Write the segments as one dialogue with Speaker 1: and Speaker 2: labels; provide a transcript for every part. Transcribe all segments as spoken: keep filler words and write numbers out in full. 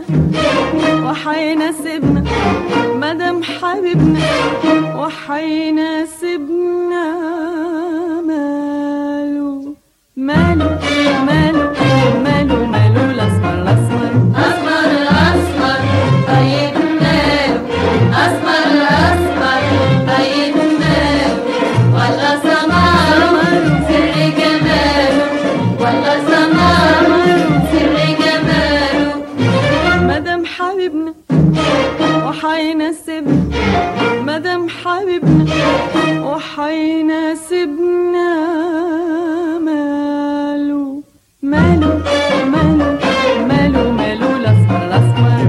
Speaker 1: وحيناسبنا مدام حبيبنا وحيناسبنا. ماله ماله ماله ماله ماله الأسمر الأسمر
Speaker 2: أسمر أسمر طيب ماله أسمر أسمر طيب ماله ولا سمر سر جماله ولا سمر سر جماله.
Speaker 1: مدام حبيبنا وحيناسبنا مدام حبيبنا وحيناسبنا. ماله ماله ماله ماله ماله الأسمر الأسمر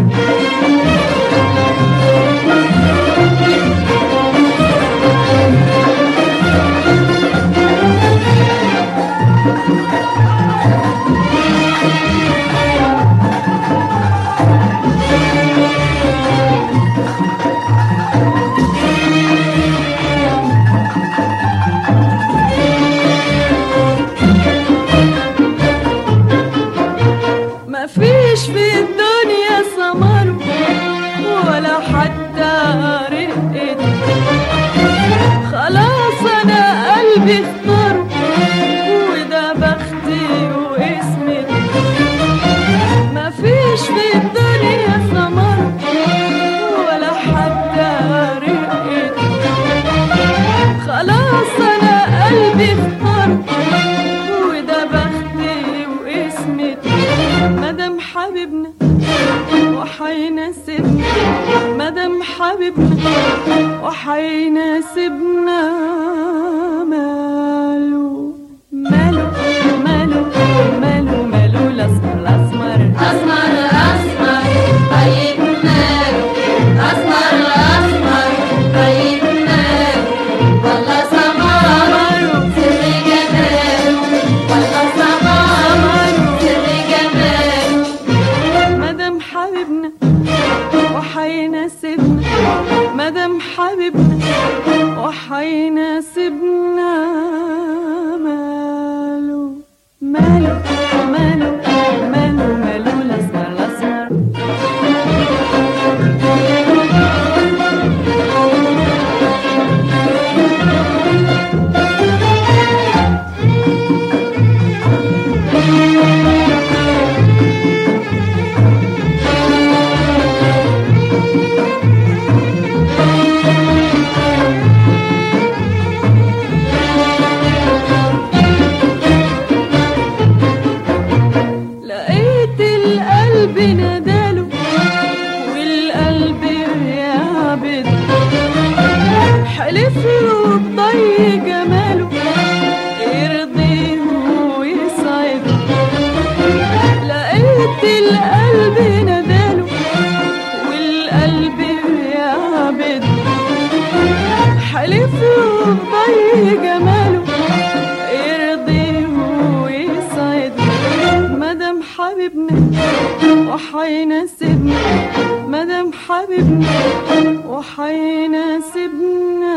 Speaker 1: مفيش في الدنيا سمر ولا حتى رقت، خلاص انا قلبي اختاره وده بختي واسمي. مفيش في الدنيا سمر ولا حتى رقت، خلاص انا قلبي اختاره وده بختي واسمي. مدام حبيبنا وحيناسبنا مدام حبيبنا وحيناسبنا. ماله ماله ماله ماله ماله الأسمر الأسمر
Speaker 2: أسمر أسمر طيب ماله أسمر أسمر طيب ماله ولا سمر سر جماله ولا سمر سر جماله.
Speaker 1: مدام حبيبنا وحيناسبنا مدام حبيبنا وحيناسبنا. ماله ماله ماله ماله ماله الأسمر الأسمر لقيت القلب نداله والقلب يعبد، حلف له بضي جماله يرضيه ويسعده. لقيت القلب نداله والقلب يعبد، حلف له بضي جماله يرضيه ويسعده. مدام حبيبنا وحيناسبنا مدام حبيبنا وحيناسبنا.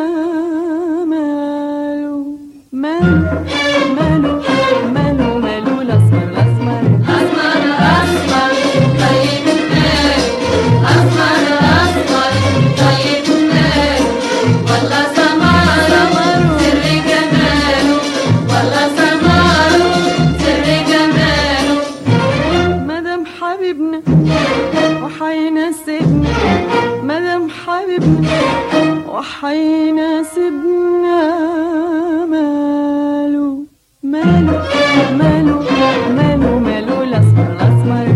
Speaker 1: ماله ماله ماله ماله ماله الأسمر الأسمر
Speaker 2: أسمر أسمر طيب ماله أسمر أسمر طيب ماله ولا سمر سر جماله ولا سمر سر جماله.
Speaker 1: مدام حبيبنا وحيناسبنا مدام حبيبنا وحيناسبنا. ماله ماله ماله ماله ماله الأسمر الأسمر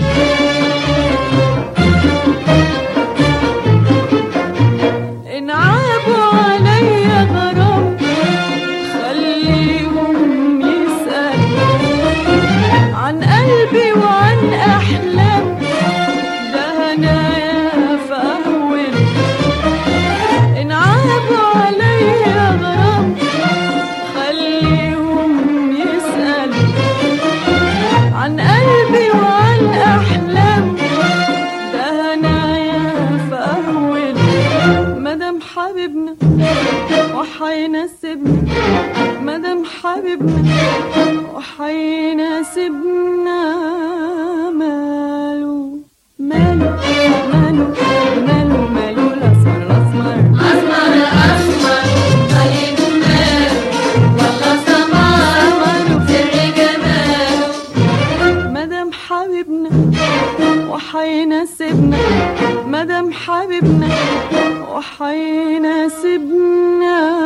Speaker 1: إن وحيناسبنا مدام حبيبنا وحيناسبنا. ماله ماله ماله ماله ماله الأسمر الأسمر
Speaker 2: أسمر أسمر طيب ماله والله سمره سر جماله.
Speaker 1: مدام حبيبنا وحيناسبنا مدام حبيبنا وحيناسبنا.